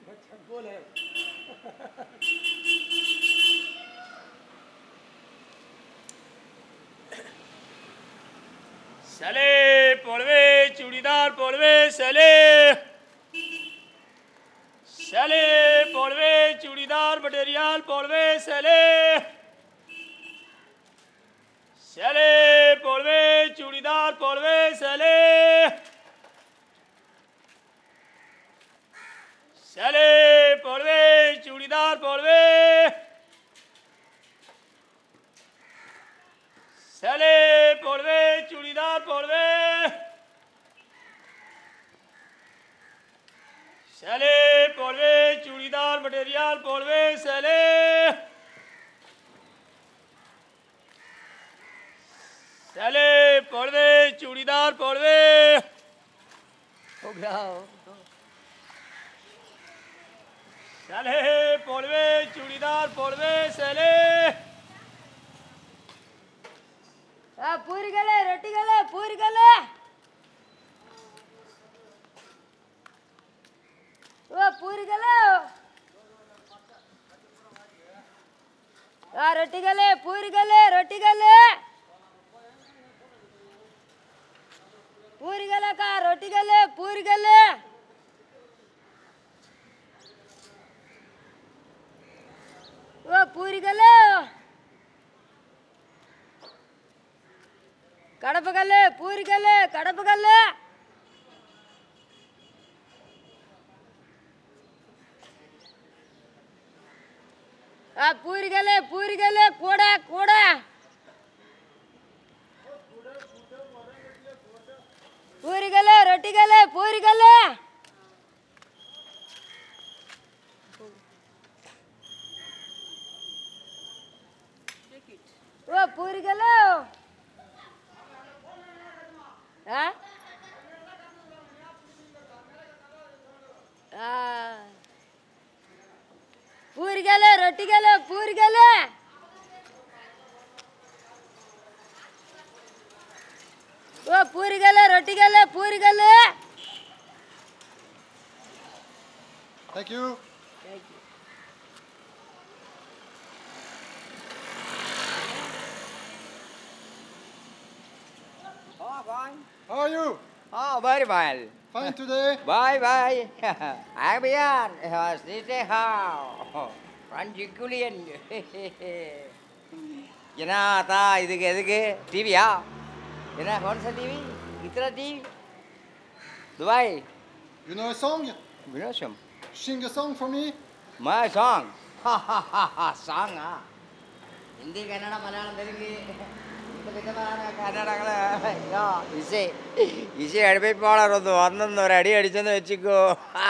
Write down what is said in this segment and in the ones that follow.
सले पोलवे चूड़ीदार पोलवे सले सले पोलवे चूड़ीदार मटेरियल पोलवे सले सले पोलवे चूड़ीदार पोलवे सले सले पोलवे चूड़ीदार पोलवे सले पोलवे चूड़ीदार पोलवे सले पोलवे चूड़ीदार मटेरियल पोलवे सले सले पोलवे चूड़ीदार पोलवे हो गया सले पोलवे चूड़ीदार पोलवे सले பூரிகளே ரொட்டிகளே பூரிகளே பூரிகளே ரொட்டிகளே பூரிகளே ரொட்டிகளே பூரிகளக்கா ரொட்டிகளே பூரிகளே பூரிகளே கடப்புகல்லு பூரிகல்லு கடப்புகல்லு பூரிகல்லு பூரிகல்லு கூட கூட பூரிகல்லு ரொட்டிகல்லு பூரிகல்லு பூரிகல்லு பூரிகளே ரொட்டிகளே பூரிகளே பூரிகளே ரொட்டிகளே பூரிகளே Thank you. Thank you. Oh, fine. How are you? Oh, very well. Fine today? Bye bye. I'm here. Sit how. Run Julian. என்ன தா இதுக்கு எதுக்கு டிவியா என்ன கவுன்சா டிவி இத்தனை TV Dubai You know a song? வினோஷம் Sing a song for me? My song சாங்கா ஹிந்தி கன்னடா மலையாளம் தெலுங்கு இந்த விதமான கன்னடங்கள இசை இசை அடுப்பைப்பாளர் வந்து ஒரு அடி அடிச்சேன்னு வச்சுக்கோ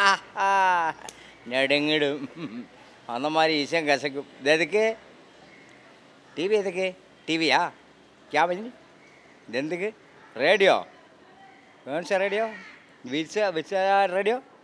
நடுங்கிடும் அந்த மாதிரி இசையும் கசக்கும் இது எதுக்கு டிவி எதுக்கு டிவியா क्या बजनी இது எதுக்கு ரேடியோ कौन सा रेडियो विच रेडियो